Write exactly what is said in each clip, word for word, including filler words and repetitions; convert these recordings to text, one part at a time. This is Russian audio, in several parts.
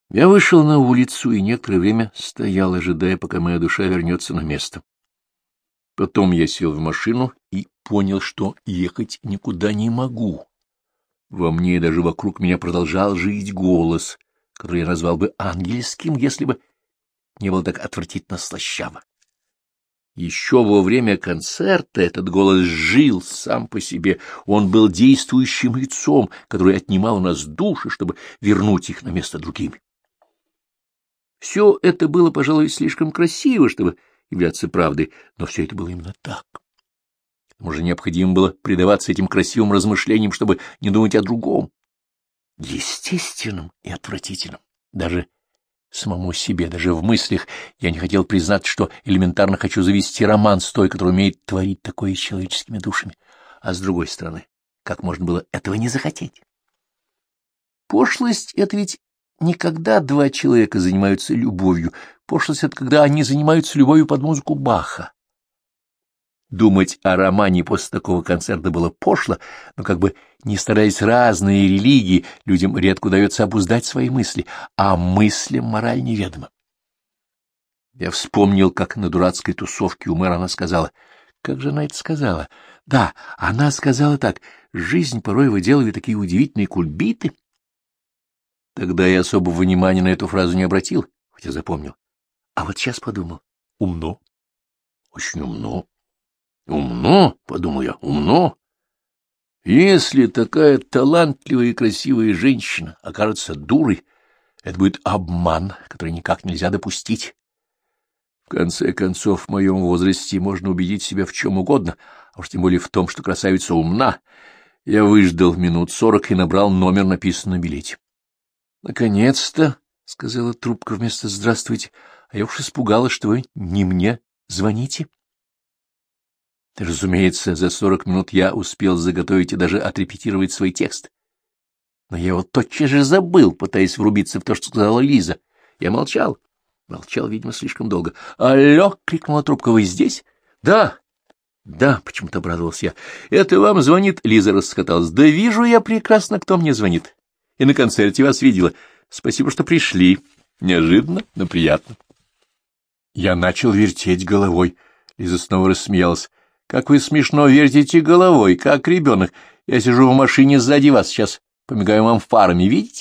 Я вышел на улицу и некоторое время стоял, ожидая, пока моя душа вернется на место. Потом я сел в машину и понял, что ехать никуда не могу. Во мне и даже вокруг меня продолжал жить голос, который я назвал бы ангельским, если бы не было так отвратительно слащаво. Еще во время концерта этот голос жил сам по себе, он был действующим лицом, который отнимал у нас души, чтобы вернуть их на место другими. Все это было, пожалуй, слишком красиво, чтобы являться правдой, но все это было именно так. К тому же необходимо было предаваться этим красивым размышлениям, чтобы не думать о другом, естественном и отвратительном. Даже самому себе, даже в мыслях я не хотел признать, что элементарно хочу завести роман с той, которая умеет творить такое с человеческими душами. А с другой стороны, как можно было этого не захотеть? Пошлость — это ведь не когда два человека занимаются любовью. Пошлость — это когда они занимаются любовью под музыку Баха. Думать о романе после такого концерта было пошло, но как бы ни старались разные религии, людям редко удается обуздать свои мысли, а мыслям мораль неведома. Я вспомнил, как на дурацкой тусовке у мэра она сказала. Как же она это сказала? Да, она сказала так: «Жизнь порой выделывает такие удивительные кульбиты». Тогда я особого внимания на эту фразу не обратил, хотя запомнил. А вот сейчас подумал. Умно. Очень умно. Умно, — подумал я, — умно. Если такая талантливая и красивая женщина окажется дурой, это будет обман, который никак нельзя допустить. В конце концов, в моем возрасте можно убедить себя в чем угодно, а уж тем более в том, что красавица умна. Я выждал минут сорок и набрал номер, написанный на билете. — Наконец-то, — сказала трубка вместо «здравствуйте», — а я уж испугалась, что вы не мне звоните. Разумеется, за сорок минут я успел заготовить и даже отрепетировать свой текст. Но я его тотчас же забыл, пытаясь врубиться в то, что сказала Лиза. Я молчал. Молчал, видимо, слишком долго. «Алло!» — крикнула трубка. «Вы здесь?» «Да!» «Да!» — почему-то обрадовался я. «Это вам звонит?» — Лиза расхоталась. «Да вижу я прекрасно, кто мне звонит. И на концерте вас видела. Спасибо, что пришли. Неожиданно, но приятно». Я начал вертеть головой. Лиза снова рассмеялась. «Как вы смешно вертите головой, как ребенок. Я сижу в машине сзади вас, сейчас помигаю вам фарами, видите?»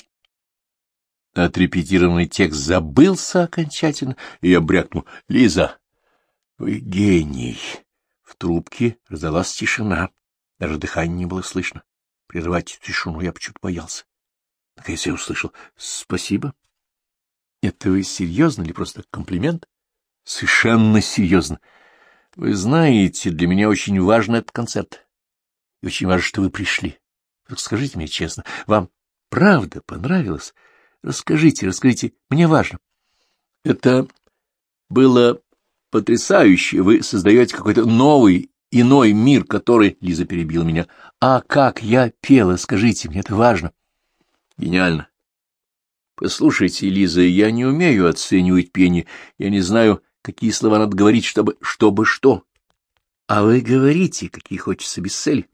Отрепетированный текст забылся окончательно, и я брякнул. «Лиза, вы гений!» В трубке раздалась тишина, даже дыхания не было слышно. Прерывать тишину я почему-то боялся. Наконец я услышал: «Спасибо». «Это вы серьезно или просто комплимент?» «Совершенно серьезно. Вы знаете, для меня очень важен этот концерт. И очень важно, что вы пришли. Так скажите мне честно, вам правда понравилось? Расскажите, расскажите, мне важно». «Это было потрясающе. Вы создаете какой-то новый, иной мир, который...» Лиза перебила меня. «А как я пела, скажите мне, это важно». «Гениально. Послушайте, Лиза, я не умею оценивать пение. Я не знаю, какие слова надо говорить, чтобы... Чтобы что? А вы говорите, какие хочется без цели».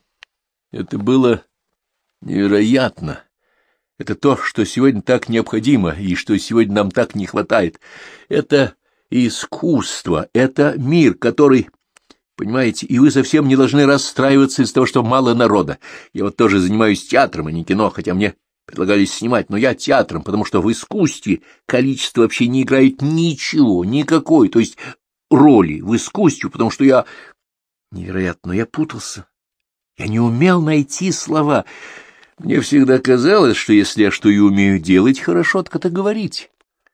Это было невероятно. Это то, что сегодня так необходимо, и что сегодня нам так не хватает. Это искусство, это мир, который... Понимаете, и вы совсем не должны расстраиваться из-за того, что мало народа. Я вот тоже занимаюсь театром, а не кино, хотя мне предлагали снимать, но я театром, потому что в искусстве количество вообще не играет ничего, никакой, то есть роли в искусстве, потому что я... Невероятно, я путался. Я не умел найти слова. Мне всегда казалось, что если я что и умею делать хорошо, так это говорить.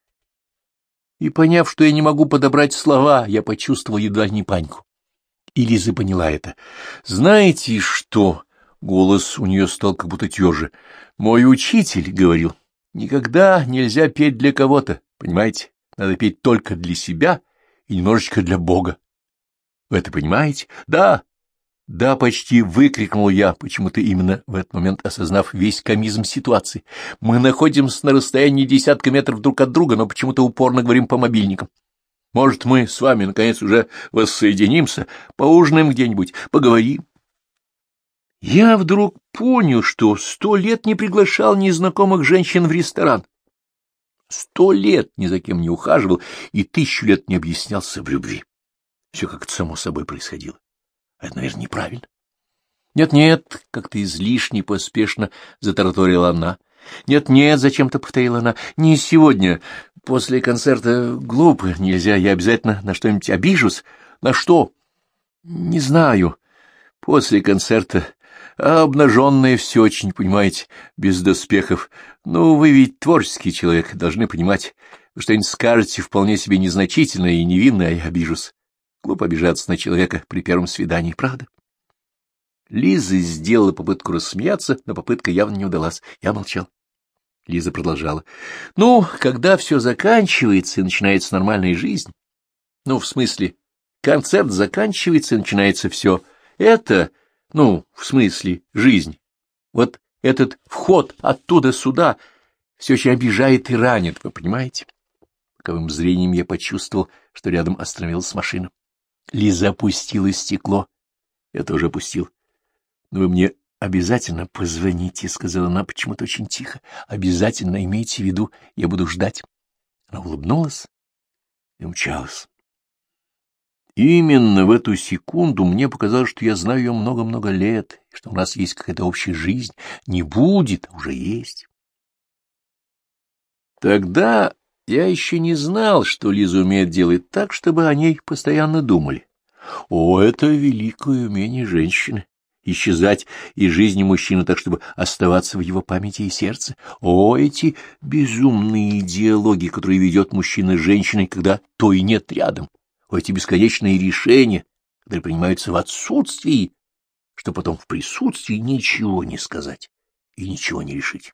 И поняв, что я не могу подобрать слова, я почувствовал едва не панику. И Лиза поняла это. «Знаете что?» — голос у нее стал как будто тверже. «Мой учитель говорил, никогда нельзя петь для кого-то, понимаете? Надо петь только для себя и немножечко для Бога. Вы это понимаете?» «Да, да!» — почти выкрикнул я, почему-то именно в этот момент осознав весь комизм ситуации. «Мы находимся на расстоянии десятка метров друг от друга, но почему-то упорно говорим по мобильникам. Может, мы с вами, наконец, уже воссоединимся, поужинаем где-нибудь, поговорим?» Я вдруг понял, что сто лет не приглашал незнакомых женщин в ресторан. Сто лет ни за кем не ухаживал и тысячу лет не объяснялся в любви. Все как-то само собой происходило. А это, наверное, неправильно. «Нет-нет», — как-то излишне поспешно затараторила она. «Нет-нет», — зачем-то повторила она, — «не сегодня. После концерта глупо, нельзя, я обязательно на что-нибудь обижусь». «На что?» «Не знаю. После концерта. А обнаженное все очень, понимаете, без доспехов. Ну, вы ведь творческий человек, должны понимать. Вы что-нибудь скажете вполне себе незначительное и невинное, а я обижусь. Глупо обижаться на человека при первом свидании, правда?» Лиза сделала попытку рассмеяться, но попытка явно не удалась. Я молчал. Лиза продолжала. «Ну, когда все заканчивается и начинается нормальная жизнь, ну, в смысле, концерт заканчивается и начинается все, это, ну, в смысле, жизнь, вот этот вход оттуда сюда все очень обижает и ранит, вы понимаете?» Боковым зрением я почувствовал, что рядом остановилась машина. Лиза опустила стекло. Я тоже опустил. — Но вы мне обязательно позвоните, — сказала она почему-то очень тихо. — Обязательно имейте в виду, я буду ждать. Она улыбнулась и умчалась. Именно в эту секунду мне показалось, что я знаю ее много-много лет, что у нас есть какая-то общая жизнь. Не будет, а уже есть. Тогда я еще не знал, что Лиза умеет делать так, чтобы о ней постоянно думали. О, это великое умение женщины! Исчезать из жизни мужчины так, чтобы оставаться в его памяти и сердце. О, эти безумные диалоги, которые ведет мужчина с женщиной, когда то и нет рядом. О, эти бесконечные решения, которые принимаются в отсутствии, что потом в присутствии ничего не сказать и ничего не решить.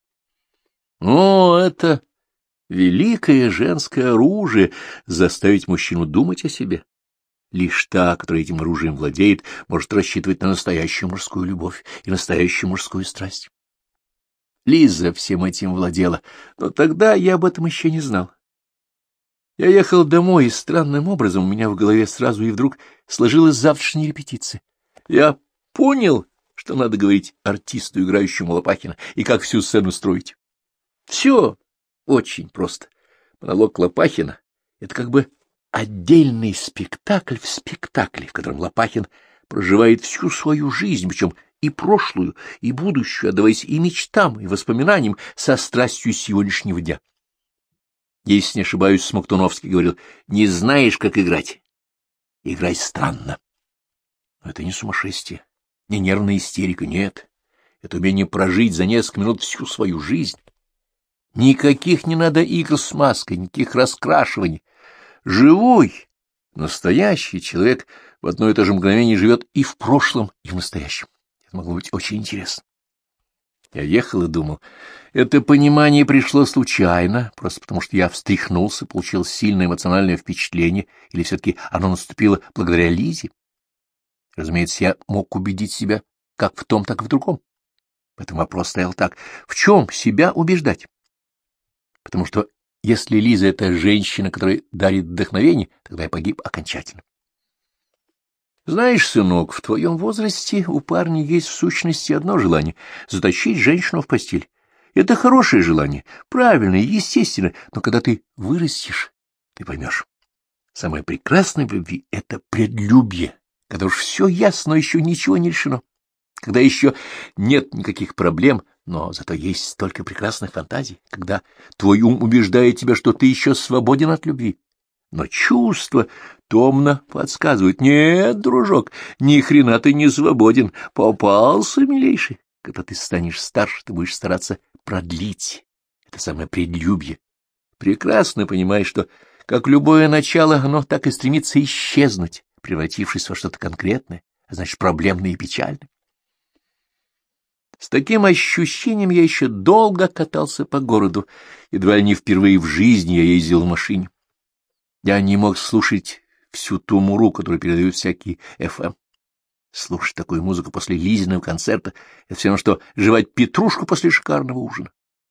О, это великое женское оружие — заставить мужчину думать о себе. Лишь та, которая этим оружием владеет, может рассчитывать на настоящую мужскую любовь и настоящую мужскую страсть. Лиза всем этим владела, но тогда я об этом еще не знал. Я ехал домой, и странным образом у меня в голове сразу и вдруг сложилась завтрашняя репетиция. Я понял, что надо говорить артисту, играющему Лопахина, и как всю сцену строить. Все очень просто. Монолог Лопахина — это как бы отдельный спектакль в спектакле, в котором Лопахин проживает всю свою жизнь, причем и прошлую, и будущую, отдаваясь и мечтам, и воспоминаниям со страстью сегодняшнего дня. Если не ошибаюсь, Смоктуновский говорил: «Не знаешь, как играть? Играй странно». Но это не сумасшествие, не нервная истерика, нет. Это умение прожить за несколько минут всю свою жизнь. Никаких не надо игр с маской, никаких раскрашиваний. Живой, настоящий человек в одно и то же мгновение живет и в прошлом, и в настоящем. Это могло быть очень интересно. Я ехал и думал, это понимание пришло случайно, просто потому что я встряхнулся, получил сильное эмоциональное впечатление, или все-таки оно наступило благодаря Лизе. Разумеется, я мог убедить себя как в том, так и в другом. Поэтому вопрос стоял так: в чем себя убеждать? Потому что если Лиза — это женщина, которая дарит вдохновение, тогда я погиб окончательно. Знаешь, сынок, в твоем возрасте у парня есть в сущности одно желание — затащить женщину в постель. Это хорошее желание, правильное, естественное, но когда ты вырастешь, ты поймешь. Самое прекрасное в любви — это предлюбие, когда уж все ясно, но еще ничего не решено, когда еще нет никаких проблем, но зато есть столько прекрасных фантазий, когда твой ум убеждает тебя, что ты еще свободен от любви. Но чувства томно подсказывают: нет, дружок, ни хрена ты не свободен, попался, милейший. Когда ты станешь старше, ты будешь стараться продлить это самое предлюбие. Прекрасно понимаешь, что, как любое начало, оно так и стремится исчезнуть, превратившись во что-то конкретное, а значит, проблемное и печальное. С таким ощущением я еще долго катался по городу, едва ли не впервые в жизни я ездил в машине. Я не мог слушать всю ту муру, которую передают всякие эф эм. Слушать такую музыку после Лизиного концерта — это все равно, что жевать петрушку после шикарного ужина.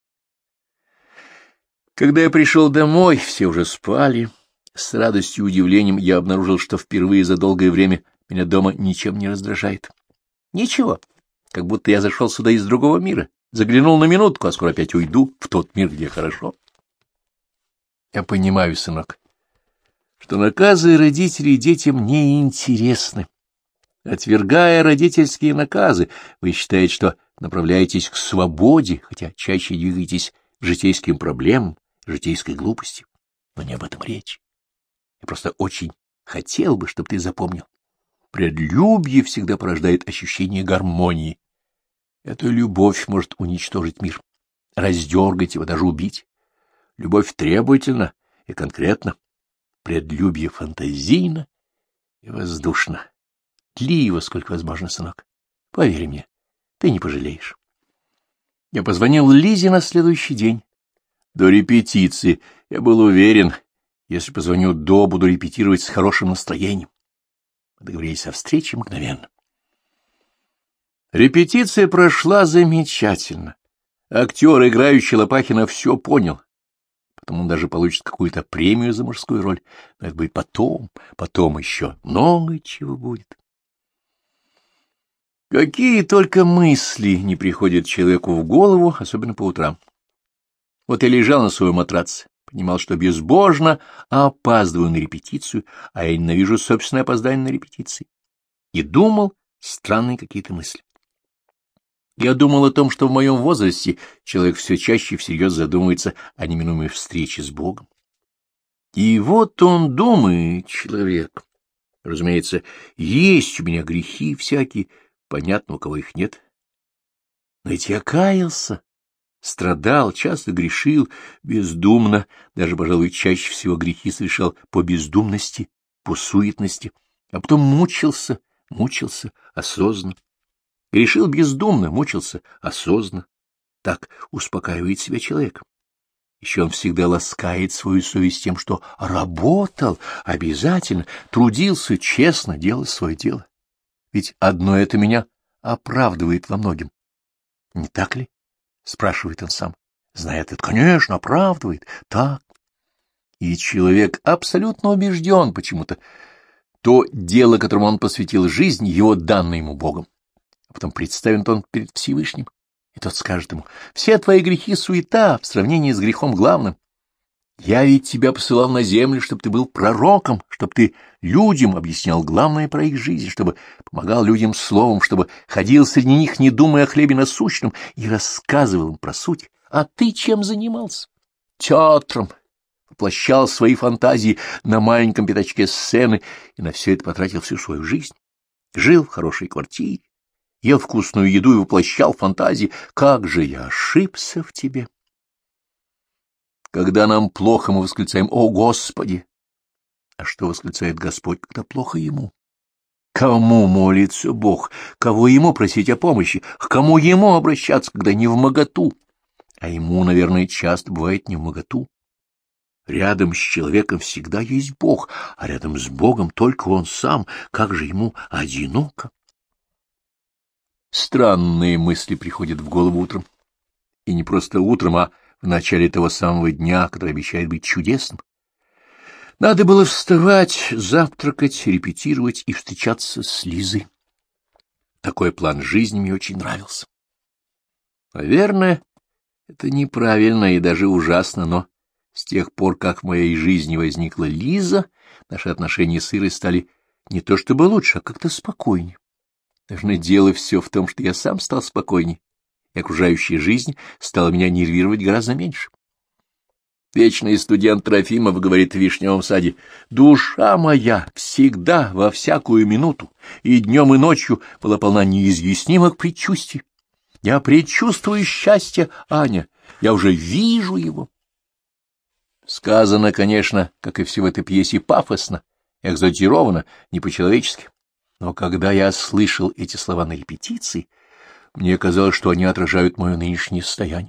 Когда я пришел домой, все уже спали. С радостью и удивлением я обнаружил, что впервые за долгое время меня дома ничем не раздражает. Ничего. Как будто я зашел сюда из другого мира, заглянул на минутку, а скоро опять уйду в тот мир, где хорошо. Я понимаю, сынок, что наказы родителей детям неинтересны. Отвергая родительские наказы, вы считаете, что направляетесь к свободе, хотя чаще двигаетесь к житейским проблемам, житейской глупости. Но не об этом речь. Я просто очень хотел бы, чтобы ты запомнил. Предлюбие всегда порождает ощущение гармонии. Эта любовь может уничтожить мир, раздергать его, даже убить. Любовь требовательна и конкретна. Предлюбие фантазийно и воздушно. Тли его сколько возможно, сынок. Поверь мне, ты не пожалеешь. Я позвонил Лизе на следующий день. До репетиции я был уверен, если позвоню до, буду репетировать с хорошим настроением. Мы договорились о встрече мгновенно. Репетиция прошла замечательно. Актер, играющий Лопахина, все понял. Потом он даже получит какую-то премию за мужскую роль. Но это будет потом, потом еще много чего будет. Какие только мысли не приходят человеку в голову, особенно по утрам. Вот я лежал на своем матраце, понимал, что безбожно опаздываю на репетицию, а я ненавижу собственное опоздание на репетиции. И думал странные какие-то мысли. Я думал о том, что в моем возрасте человек все чаще всерьез задумывается о неминуемой встрече с Богом. И вот он думает, человек. Разумеется, есть у меня грехи всякие, понятно, у кого их нет. Но ведь я каялся, страдал, часто грешил, бездумно, даже, пожалуй, чаще всего грехи совершал по бездумности, по суетности, а потом мучился, мучился осознанно. Грешил бездумно, мучился осознанно. Так успокаивает себя человек. Еще он всегда ласкает свою совесть тем, что работал, обязательно, трудился, честно делал свое дело. Ведь одно это меня оправдывает во многим. Не так ли? Спрашивает он сам. Знает это, конечно, оправдывает. Так. И человек абсолютно убежден почему-то. То дело, которому он посвятил жизнь, его данное ему Богом. А потом представит он перед Всевышним, и тот скажет ему: все твои грехи — суета в сравнении с грехом главным. Я ведь тебя посылал на землю, чтобы ты был пророком, чтобы ты людям объяснял главное про их жизнь, чтобы помогал людям словом, чтобы ходил среди них, не думая о хлебе насущном, и рассказывал им про суть. А ты чем занимался? Театром. Воплощал свои фантазии на маленьком пятачке сцены и на все это потратил всю свою жизнь. Жил в хорошей квартире, ел вкусную еду и воплощал фантазии. Как же я ошибся в тебе! Когда нам плохо, мы восклицаем: «О, Господи!» А что восклицает Господь, когда плохо Ему? Кому молится Бог? Кого Ему просить о помощи? К кому Ему обращаться, когда не вмоготу? А Ему, наверное, часто бывает не вмоготу. Рядом с человеком всегда есть Бог, а рядом с Богом только Он сам. Как же Ему одиноко? Странные мысли приходят в голову утром. И не просто утром, а в начале того самого дня, который обещает быть чудесным. Надо было вставать, завтракать, репетировать и встречаться с Лизой. Такой план жизни мне очень нравился. Наверное, это неправильно и даже ужасно, но с тех пор, как в моей жизни возникла Лиза, наши отношения с Ирой стали не то чтобы лучше, а как-то спокойнее. Наверное, дело все в том, что я сам стал спокойнее, и окружающая жизнь стала меня нервировать гораздо меньше. Вечный студент Трофимов говорит в Вишневом саде: «Душа моя всегда, во всякую минуту, и днем, и ночью была полна неизъяснимых предчувствий. Я предчувствую счастье, Аня, я уже вижу его». Сказано, конечно, как и все в этой пьесе, пафосно, экзальтировано, не по-человечески. Но когда я слышал эти слова на репетиции, мне казалось, что они отражают мое нынешнее состояние.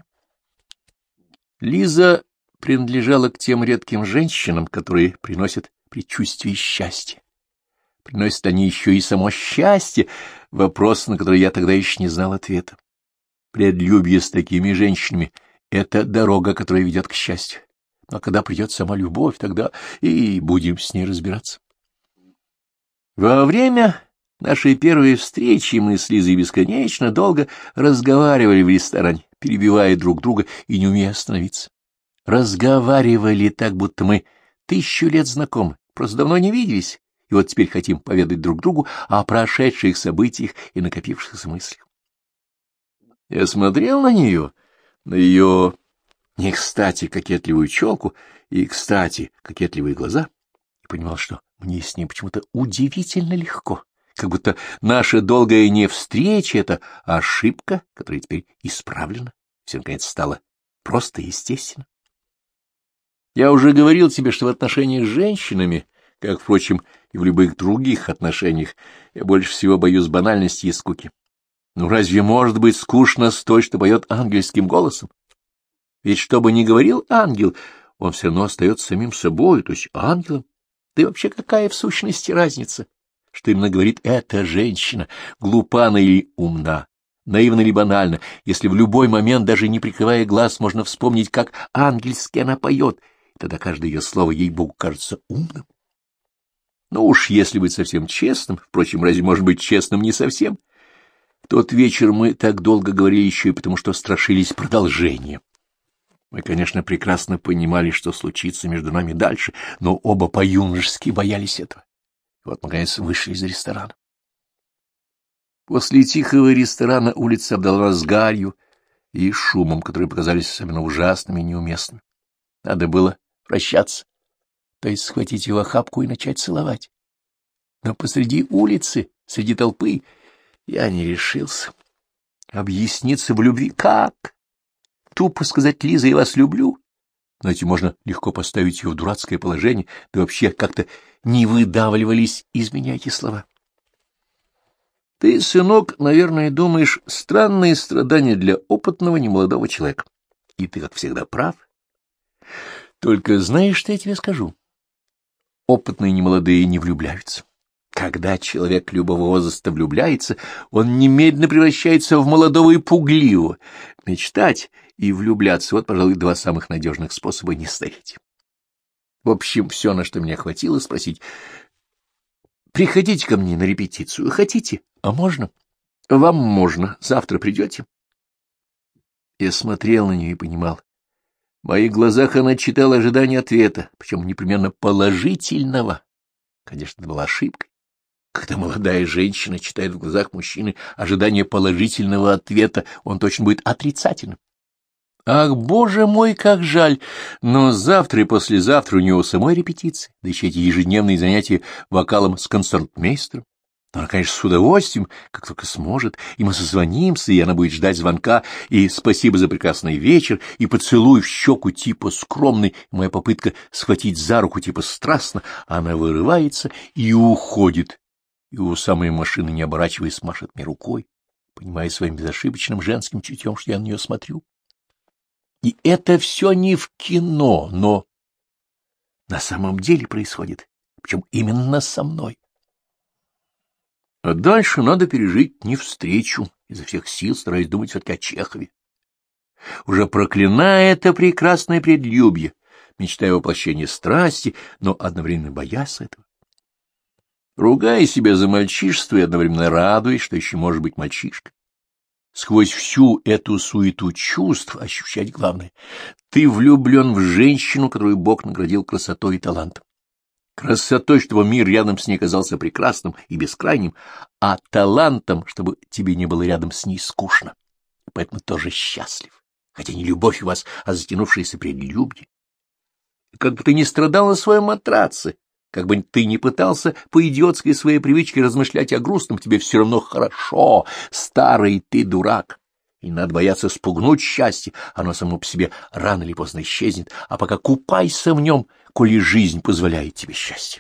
Лиза принадлежала к тем редким женщинам, которые приносят предчувствие счастья. Приносят они еще и само счастье, вопрос, на который я тогда еще не знал ответа. Предлюбие с такими женщинами — это дорога, которая ведет к счастью. Но когда придет сама любовь, тогда и будем с ней разбираться. Во время нашей первой встречи мы с Лизой бесконечно долго разговаривали в ресторане, перебивая друг друга и не умея остановиться. разговаривали так, будто мы тысячу лет знакомы, просто давно не виделись, и вот теперь хотим поведать друг другу о прошедших событиях и накопившихся мыслях. Я смотрел на нее, на ее не кстати кокетливую челку и, кстати, кокетливые глаза, и понимал, что мне с ней почему-то удивительно легко, как будто наша долгая не встреча — это ошибка, которая теперь исправлена, все наконец стало просто естественно. Я уже говорил тебе, что в отношениях с женщинами, как, впрочем, и в любых других отношениях, я больше всего боюсь банальности и скуки. Ну разве может быть скучно с той, что поет ангельским голосом? Ведь что бы ни говорил ангел, он все равно остается самим собой, то есть ангелом. Да и вообще какая в сущности разница, что именно говорит эта женщина, глупа она или умна, наивна или банальна, если в любой момент, даже не прикрывая глаз, можно вспомнить, как ангельски она поет, и тогда каждое ее слово, ей-богу, кажется умным. Ну уж, если быть совсем честным, впрочем, разве может быть честным не совсем? В тот вечер мы так долго говорили еще и потому, что страшились продолжения. Мы, конечно, прекрасно понимали, что случится между нами дальше, но оба по-юношески боялись этого. И вот, наконец, вышли из ресторана. После тихого ресторана улица обдала нас гарью и шумом, которые показались особенно ужасными и неуместными. Надо было прощаться, то есть схватить его в охапку и начать целовать. Но посреди улицы, среди толпы, я не решился. Объясниться в любви как? Тупо сказать: Лиза, я вас люблю. Но этим можно легко поставить ее в дурацкое положение, да вообще как-то не выдавливались из меня эти слова. Ты, сынок, наверное, думаешь, странные страдания для опытного немолодого человека. И ты, как всегда, прав. Только знаешь, что я тебе скажу? Опытные немолодые не влюбляются. Когда человек любого возраста влюбляется, он немедленно превращается в молодого и пугливого. Мечтать и влюбляться — вот, пожалуй, два самых надежных способа не стареть. В общем, все, на что меня хватило, спросить: приходите ко мне на репетицию, хотите? А можно? Вам можно. Завтра придете? Я смотрел на нее и понимал. В моих глазах она читала ожидание ответа, причем непременно положительного. Конечно, это была ошибкой. Когда молодая женщина читает в глазах мужчины ожидание положительного ответа, он точно будет отрицательным. Ах, боже мой, как жаль! Но завтра и послезавтра у него самой репетиции, да еще эти ежедневные занятия вокалом с концертмейстером. Но она, конечно, с удовольствием, как только сможет, и мы созвонимся, и она будет ждать звонка, и спасибо за прекрасный вечер, и поцелуй в щеку типа скромный, и моя попытка схватить за руку типа страстно, она вырывается и уходит, и у самой машины, не оборачиваясь, машет мне рукой, понимая своим безошибочным женским чутьем, что я на нее смотрю. И это все не в кино, но на самом деле происходит, причем именно со мной. А дальше надо пережить не встречу, изо всех сил стараясь думать все-таки о Чехове. Уже проклиная это прекрасное предлюбье, мечтая о воплощении страсти, но одновременно боясь этого. Ругая себя за мальчишество и одновременно радуясь, что еще может быть мальчишка. Сквозь всю эту суету чувств ощущать главное. Ты влюблен в женщину, которую Бог наградил красотой и талантом. Красотой, чтобы мир рядом с ней казался прекрасным и бескрайним, а талантом, чтобы тебе не было рядом с ней скучно. И поэтому тоже счастлив, хотя не любовь у вас, а затянувшееся предлюбье. Как бы ты ни страдал на своем матраце, как бы ты ни пытался по идиотской своей привычке размышлять о грустном, тебе все равно хорошо, старый ты дурак. И надо бояться спугнуть счастье, оно само по себе рано или поздно исчезнет, а пока купайся в нем, коли жизнь позволяет тебе счастье.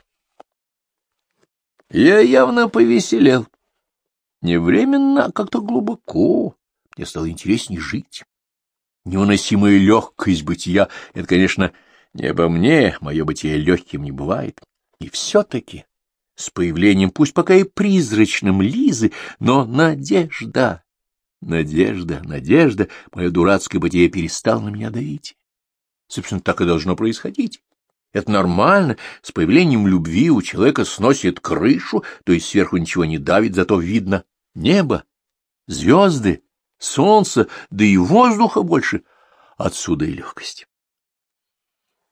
Я явно повеселел. Не временно, а как-то глубоко. Мне стало интереснее жить. Невыносимая легкость бытия — это, конечно, не обо мне, мое бытие легким не бывает. И все-таки с появлением, пусть пока и призрачным, Лизы, но надежда, надежда, надежда, мое дурацкое бытие перестало на меня давить. Собственно, так и должно происходить. Это нормально, с появлением любви у человека сносит крышу, то есть сверху ничего не давит, зато видно небо, звезды, солнце, да и воздуха больше, отсюда и легкость.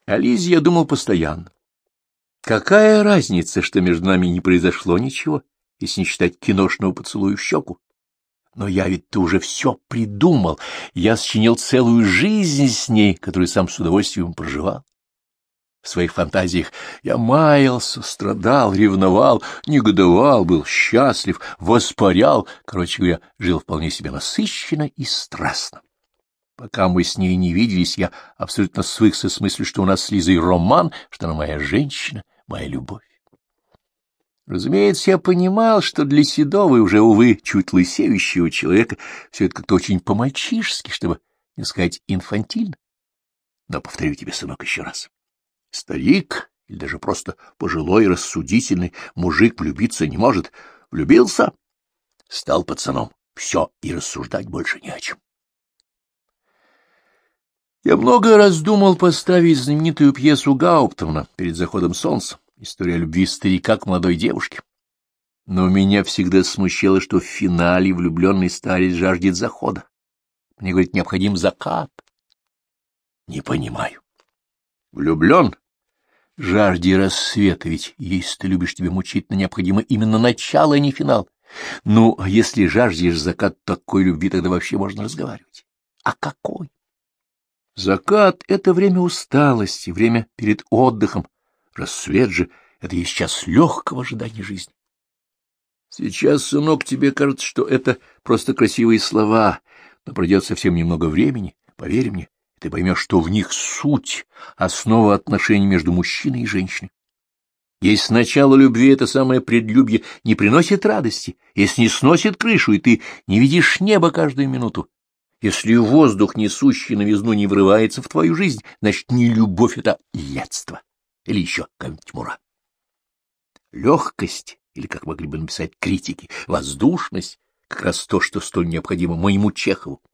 О Лизе я думал постоянно. Какая разница, что между нами не произошло ничего, если не считать киношного поцелуя в щеку? Но я ведь-то уже все придумал, я сочинил целую жизнь с ней, которую сам с удовольствием проживал. В своих фантазиях я маялся, страдал, ревновал, негодовал, был счастлив, воспарял, короче говоря, жил вполне себе насыщенно и страстно. Пока мы с ней не виделись, я абсолютно свыкся с мыслью, что у нас с Лизой роман, что она моя женщина, моя любовь. Разумеется, я понимал, что для седого и уже, увы, чуть лысеющего человека все это как-то очень по-мальчишески, чтобы не сказать инфантильно. Но повторю тебе, сынок, еще раз. Старик или даже просто пожилой рассудительный мужик влюбиться не может. Влюбился, стал пацаном. Все, и рассуждать больше не о чем. Я много раз думал поставить знаменитую пьесу Гауптмана «Перед заходом солнца». История любви старика к молодой девушке. Но меня всегда смущало, что в финале влюбленный старец жаждет захода. Мне, говорит, необходим закат. Не понимаю. Влюблен? Жажди рассвета, ведь если ты любишь, тебе мучительно необходимо именно начало, а не финал. Ну, а если жаждешь закат такой любви, тогда вообще можно разговаривать. А какой? Закат — это время усталости, время перед отдыхом. Рассвет же — это есть час легкого ожидания жизни. Сейчас, сынок, тебе кажется, что это просто красивые слова, но пройдет совсем немного времени, поверь мне, ты поймешь, что в них суть, основа отношений между мужчиной и женщиной. Если начало любви, это самое предлюбье, не приносит радости, если не сносит крышу, и ты не видишь неба каждую минуту, если воздух, несущий новизну, не врывается в твою жизнь, значит, не любовь — это лядство. Или еще какая-нибудь мура. Легкость, или, как могли бы написать критики, воздушность — как раз то, что столь необходимо моему Чехову.